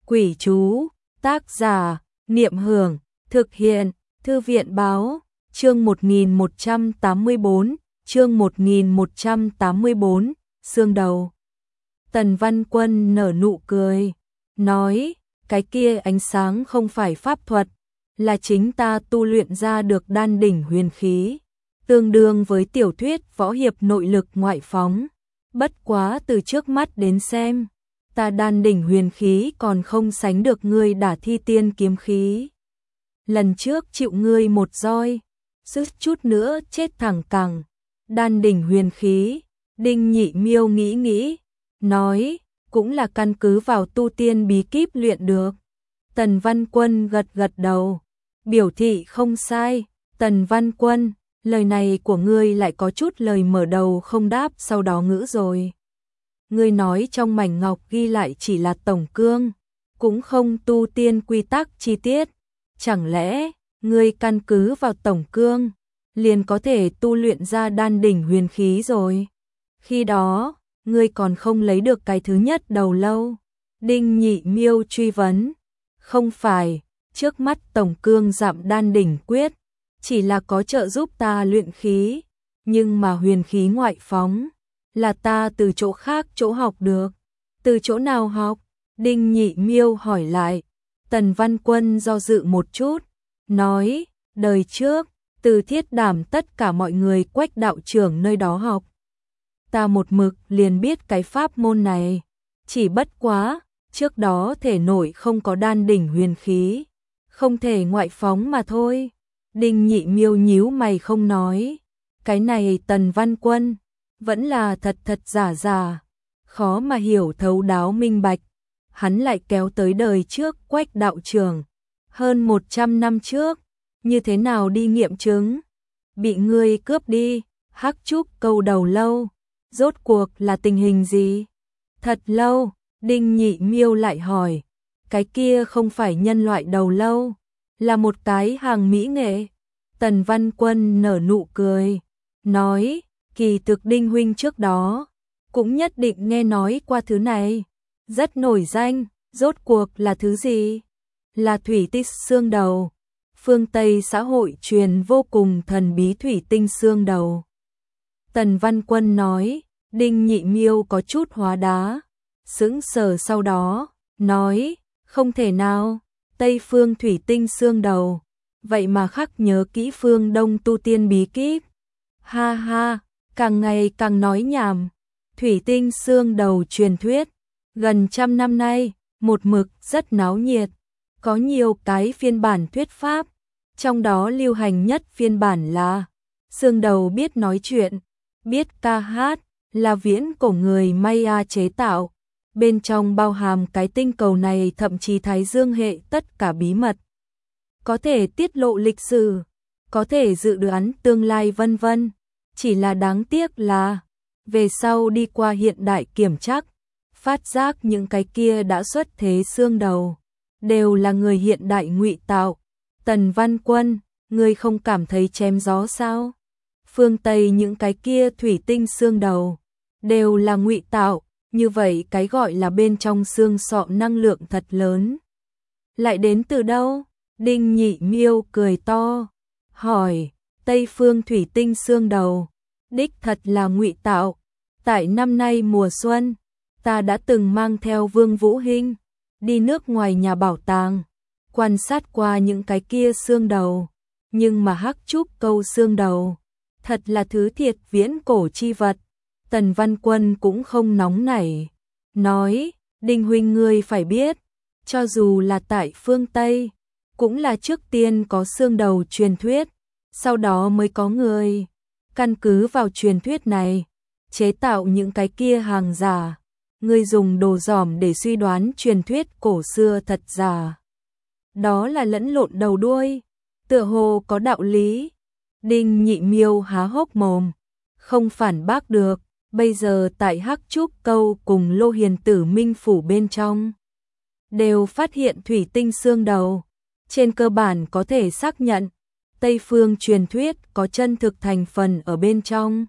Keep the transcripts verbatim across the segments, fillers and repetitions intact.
Quỷ chú, tác giả, Niệm Hưởng, thực hiện, Thư viện báo, chương một nghìn một trăm tám mươi bốn, chương một nghìn một trăm tám mươi bốn, xương đầu. Tần Văn Quân nở nụ cười, nói, cái kia ánh sáng không phải pháp thuật, là chính ta tu luyện ra được đan đỉnh huyền khí, tương đương với tiểu thuyết võ hiệp nội lực ngoại phóng. Bất quá từ trước mắt đến xem, ta đan đỉnh huyền khí còn không sánh được ngươi đả thi tiên kiếm khí. Lần trước chịu ngươi một roi, sức chút nữa chết thẳng cẳng. Đan đỉnh huyền khí, Đinh Nhị Miêu nghĩ nghĩ, nói, cũng là căn cứ vào tu tiên bí kíp luyện được. Tần Văn Quân gật gật đầu, biểu thị không sai. Tần Văn Quân, lời này của ngươi lại có chút lời mở đầu không đáp sau đó ngữ rồi. Ngươi nói trong mảnh ngọc ghi lại chỉ là tổng cương, cũng không tu tiên quy tắc chi tiết. Chẳng lẽ, ngươi căn cứ vào tổng cương, liền có thể tu luyện ra đan đỉnh huyền khí rồi? Khi đó, ngươi còn không lấy được cái thứ nhất đầu lâu. Đinh Nhị Miêu truy vấn. Không phải, trước mắt tổng cương dặm đan đỉnh quyết, chỉ là có trợ giúp ta luyện khí, nhưng mà huyền khí ngoại phóng, là ta từ chỗ khác chỗ học được. Từ chỗ nào học? Đinh Nhị Miêu hỏi lại. Tần Văn Quân do dự một chút, nói, đời trước, từ Thiết Đảm tất cả mọi người Quách đạo trưởng nơi đó học. Ta một mực liền biết cái pháp môn này, chỉ bất quá, trước đó thể nội không có đan đỉnh huyền khí, không thể ngoại phóng mà thôi. Đinh Nhị Miêu nhíu mày không nói, cái này Tần Văn Quân, vẫn là thật thật giả giả, khó mà hiểu thấu đáo minh bạch. Hắn lại kéo tới đời trước Quách đạo trưởng, hơn một trăm năm trước, như thế nào đi nghiệm chứng? Bị ngươi cướp đi, hắc trúc câu đầu lâu, rốt cuộc là tình hình gì? Thật lâu, Đinh Nhị Miêu lại hỏi, cái kia không phải nhân loại đầu lâu, là một cái hàng mỹ nghệ. Tần Văn Quân nở nụ cười, nói, kỳ thực Đinh huynh trước đó, cũng nhất định nghe nói qua thứ này. Rất nổi danh, rốt cuộc là thứ gì? Là thủy tinh xương đầu. Phương Tây xã hội truyền vô cùng thần bí thủy tinh xương đầu. Tần Văn Quân nói, Đinh Nhị Miêu có chút hóa đá, sững sờ sau đó, nói, không thể nào, Tây phương thủy tinh xương đầu, vậy mà khắc nhớ kỹ phương Đông tu tiên bí kíp. Ha ha, càng ngày càng nói nhảm, thủy tinh xương đầu truyền thuyết. Gần trăm năm nay, một mực rất náo nhiệt, có nhiều cái phiên bản thuyết pháp, trong đó lưu hành nhất phiên bản là xương đầu biết nói chuyện, biết ca hát, là viễn cổ người Maya chế tạo, bên trong bao hàm cái tinh cầu này thậm chí Thái Dương hệ tất cả bí mật, có thể tiết lộ lịch sử, có thể dự đoán tương lai vân vân. Chỉ là đáng tiếc là, về sau đi qua hiện đại kiểm chắc, phát giác những cái kia đã xuất thế xương đầu, đều là người hiện đại ngụy tạo. Tần Văn Quân, ngươi không cảm thấy chém gió sao? Phương Tây những cái kia thủy tinh xương đầu, đều là ngụy tạo, như vậy cái gọi là bên trong xương sọ năng lượng thật lớn. Lại đến từ đâu? Đinh Nhị Miêu cười to, hỏi, Tây phương thủy tinh xương đầu, đích thật là ngụy tạo. Tại năm nay mùa xuân, ta đã từng mang theo Vương Vũ Hinh đi nước ngoài nhà bảo tàng, quan sát qua những cái kia xương đầu, nhưng mà hắc trúc câu xương đầu, thật là thứ thiệt viễn cổ chi vật. Tần Văn Quân cũng không nóng nảy, nói, Đinh huynh ngươi phải biết, cho dù là tại phương Tây, cũng là trước tiên có xương đầu truyền thuyết, sau đó mới có người căn cứ vào truyền thuyết này, chế tạo những cái kia hàng giả. Ngươi dùng đồ dỏm để suy đoán truyền thuyết cổ xưa thật giả. Đó là lẫn lộn đầu đuôi, tựa hồ có đạo lý. Đinh Nhị Miêu há hốc mồm, không phản bác được. Bây giờ tại Hắc Trúc Câu cùng Lô Hiền Tử Minh Phủ bên trong, đều phát hiện thủy tinh xương đầu. Trên cơ bản có thể xác nhận, Tây phương truyền thuyết có chân thực thành phần ở bên trong.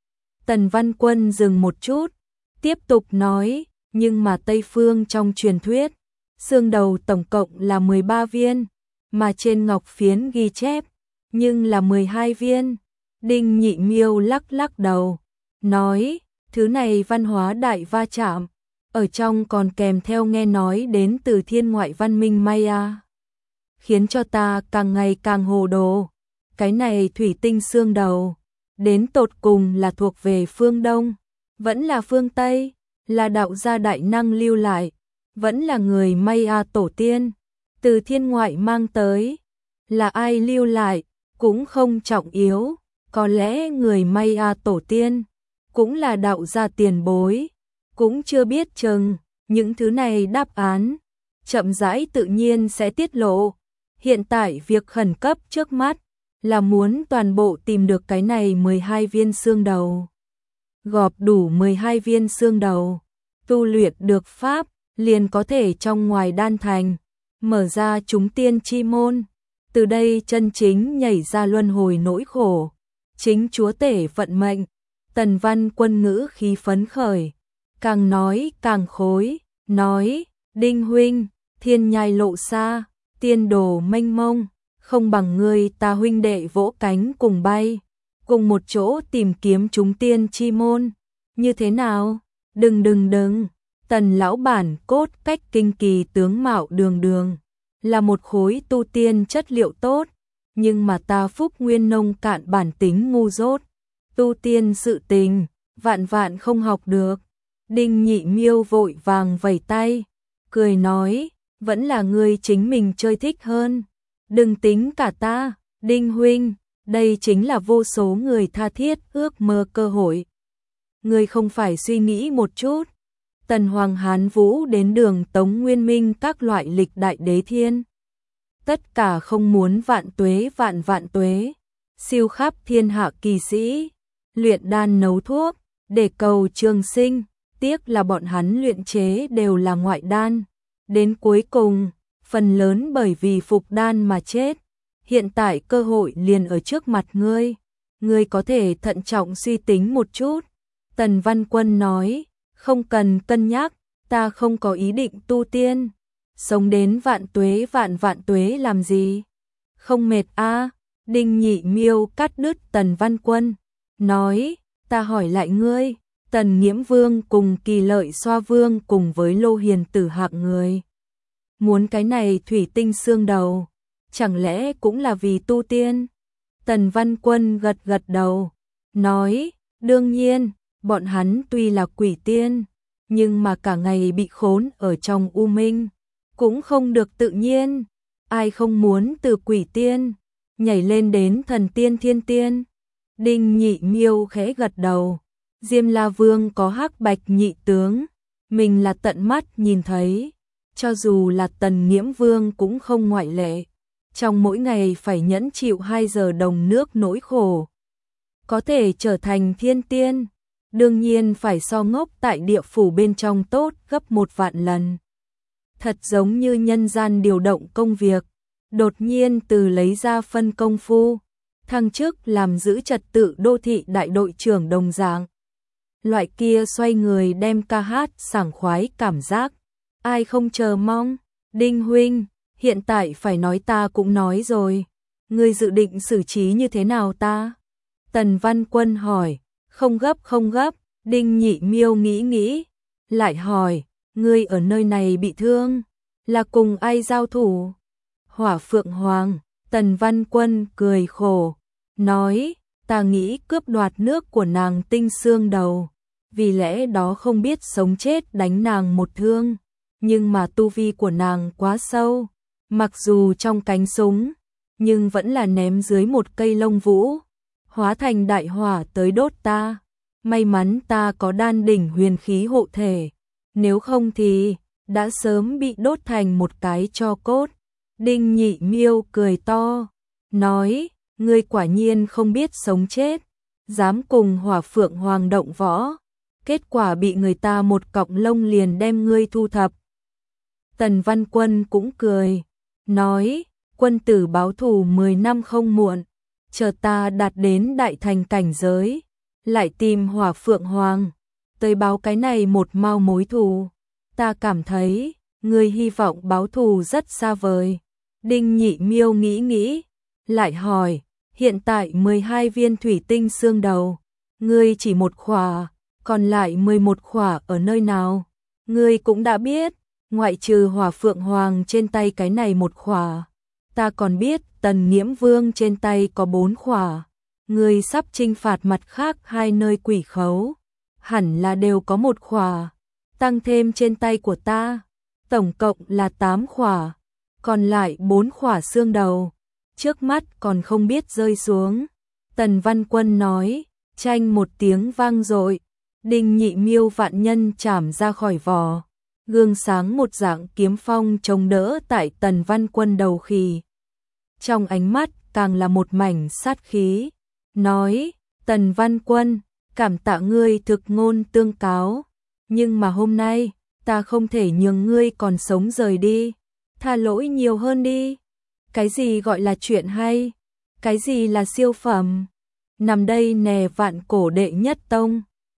Tần Văn Quân dừng một chút, tiếp tục nói, nhưng mà Tây phương trong truyền thuyết, xương đầu tổng cộng là mười ba viên, mà trên ngọc phiến ghi chép, nhưng là mười hai viên. Đinh Nhị Miêu lắc lắc đầu, nói, thứ này văn hóa đại va chạm, ở trong còn kèm theo nghe nói đến từ thiên ngoại văn minh Maya, khiến cho ta càng ngày càng hồ đồ. Cái này thủy tinh xương đầu, đến tột cùng là thuộc về phương Đông, vẫn là phương Tây, là đạo gia đại năng lưu lại, vẫn là người Maya tổ tiên, từ thiên ngoại mang tới, là ai lưu lại, cũng không trọng yếu, có lẽ người Maya tổ tiên, cũng là đạo gia tiền bối, cũng chưa biết chừng, những thứ này đáp án, chậm rãi tự nhiên sẽ tiết lộ. Hiện tại việc khẩn cấp trước mắt, là muốn toàn bộ tìm được cái này mười hai viên xương đầu. Gọp đủ mười hai viên xương đầu, tu luyện được pháp, liền có thể trong ngoài đan thành, mở ra chúng tiên chi môn, từ đây chân chính nhảy ra luân hồi nỗi khổ, chính chúa tể vận mệnh. Tần Văn Quân ngữ khí phấn khởi, càng nói càng khối, nói, Đinh huynh, thiên nhai lộ xa, tiên đồ mênh mông, không bằng ngươi ta huynh đệ vỗ cánh cùng bay, cùng một chỗ tìm kiếm chúng tiên chi môn, như thế nào? Đừng đừng đừng, Tần lão bản cốt cách kinh kỳ tướng mạo đường đường, là một khối tu tiên chất liệu tốt, nhưng mà ta phúc nguyên nông cạn bản tính ngu dốt, tu tiên sự tình, vạn vạn không học được. Đinh Nhị Miêu vội vàng vẩy tay, cười nói, vẫn là ngươi chính mình chơi thích hơn, đừng tính cả ta, Đinh huynh, đây chính là vô số người tha thiết ước mơ cơ hội. Ngươi không phải suy nghĩ một chút, Tần Hoàng Hán Vũ đến đường Tống Nguyên Minh các loại lịch đại đế thiên, tất cả không muốn vạn tuế vạn vạn tuế, siêu khắp thiên hạ kỳ sĩ, luyện đan nấu thuốc, để cầu trường sinh, tiếc là bọn hắn luyện chế đều là ngoại đan, đến cuối cùng, phần lớn bởi vì phục đan mà chết. Hiện tại cơ hội liền ở trước mặt ngươi, ngươi có thể thận trọng suy tính một chút. Tần Văn Quân nói, không cần cân nhắc, ta không có ý định tu tiên, sống đến vạn tuế vạn vạn tuế làm gì? Không mệt a? À? Đinh Nhị Miêu cắt đứt Tần Văn Quân, nói, ta hỏi lại ngươi, Tần Nghiễm Vương cùng Kỳ Lợi Xoa Vương cùng với Lô Hiền Tử hạng người, muốn cái này thủy tinh xương đầu, chẳng lẽ cũng là vì tu tiên? Tần Văn Quân gật gật đầu, nói, đương nhiên, bọn hắn tuy là quỷ tiên, nhưng mà cả ngày bị khốn ở trong u minh, cũng không được tự nhiên, ai không muốn từ quỷ tiên, nhảy lên đến thần tiên thiên tiên. Đinh Nhị Miêu khẽ gật đầu, Diêm La Vương có hắc bạch nhị tướng, mình là tận mắt nhìn thấy, cho dù là Tần Nghiễm Vương cũng không ngoại lệ. Trong mỗi ngày phải nhẫn chịu hai giờ đồng nước nỗi khổ. Có thể trở thành thiên tiên, đương nhiên phải so ngốc tại địa phủ bên trong tốt gấp một vạn lần. Thật giống như nhân gian điều động công việc, đột nhiên từ lấy ra phân công phu, thăng chức làm giữ trật tự đô thị đại đội trưởng đồng dạng. Loại kia xoay người đem ca hát sảng khoái cảm giác, ai không chờ mong. Đinh huynh, hiện tại phải nói ta cũng nói rồi, ngươi dự định xử trí như thế nào ta? Tần Văn Quân hỏi, không gấp không gấp. Đinh Nhị Miêu nghĩ nghĩ, lại hỏi, ngươi ở nơi này bị thương, là cùng ai giao thủ? Hỏa Phượng Hoàng. Tần Văn Quân cười khổ, nói, ta nghĩ cướp đoạt nước của nàng tinh xương đầu, vì lẽ đó không biết sống chết đánh nàng một thương, nhưng mà tu vi của nàng quá sâu, mặc dù trong cánh súng, nhưng vẫn là ném dưới một cây lông vũ, hóa thành đại hỏa tới đốt ta. May mắn ta có đan đỉnh huyền khí hộ thể, nếu không thì đã sớm bị đốt thành một cái tro cốt. Đinh Nhị Miêu cười to, nói, ngươi quả nhiên không biết sống chết, dám cùng Hỏa Phượng Hoàng động võ, kết quả bị người ta một cọng lông liền đem ngươi thu thập. Tần Văn Quân cũng cười, nói, quân tử báo thù mười năm không muộn, chờ ta đạt đến đại thành cảnh giới, lại tìm Hỏa Phượng Hoàng, tới báo cái này một mao mối thù. Ta cảm thấy, ngươi hy vọng báo thù rất xa vời. Đinh Nhị Miêu nghĩ nghĩ, lại hỏi, hiện tại mười hai viên thủy tinh xương đầu, ngươi chỉ một khỏa, còn lại mười một khỏa ở nơi nào? Ngươi cũng đã biết, ngoại trừ Hỏa Phượng Hoàng trên tay cái này một khỏa, ta còn biết Tần Nghiễm Vương trên tay có bốn khỏa. Ngươi sắp chinh phạt mặt khác hai nơi quỷ khấu, hẳn là đều có một khỏa, tăng thêm trên tay của ta, tổng cộng là tám khỏa, còn lại bốn khỏa xương đầu, trước mắt còn không biết rơi xuống. Tần Văn Quân nói, chanh một tiếng vang dội, Đinh Nhị Miêu vạn nhân chảm ra khỏi vỏ, gương sáng một dạng kiếm phong chống đỡ tại Tần Văn Quân đầu khỉ. Trong ánh mắt càng là một mảnh sát khí, nói, Tần Văn Quân, cảm tạ ngươi thực ngôn tương cáo, nhưng mà hôm nay, ta không thể nhường ngươi còn sống rời đi, tha lỗi nhiều hơn đi. Cái gì gọi là chuyện hay? Cái gì là siêu phẩm? Nằm đây nè vạn cổ đệ nhất tông.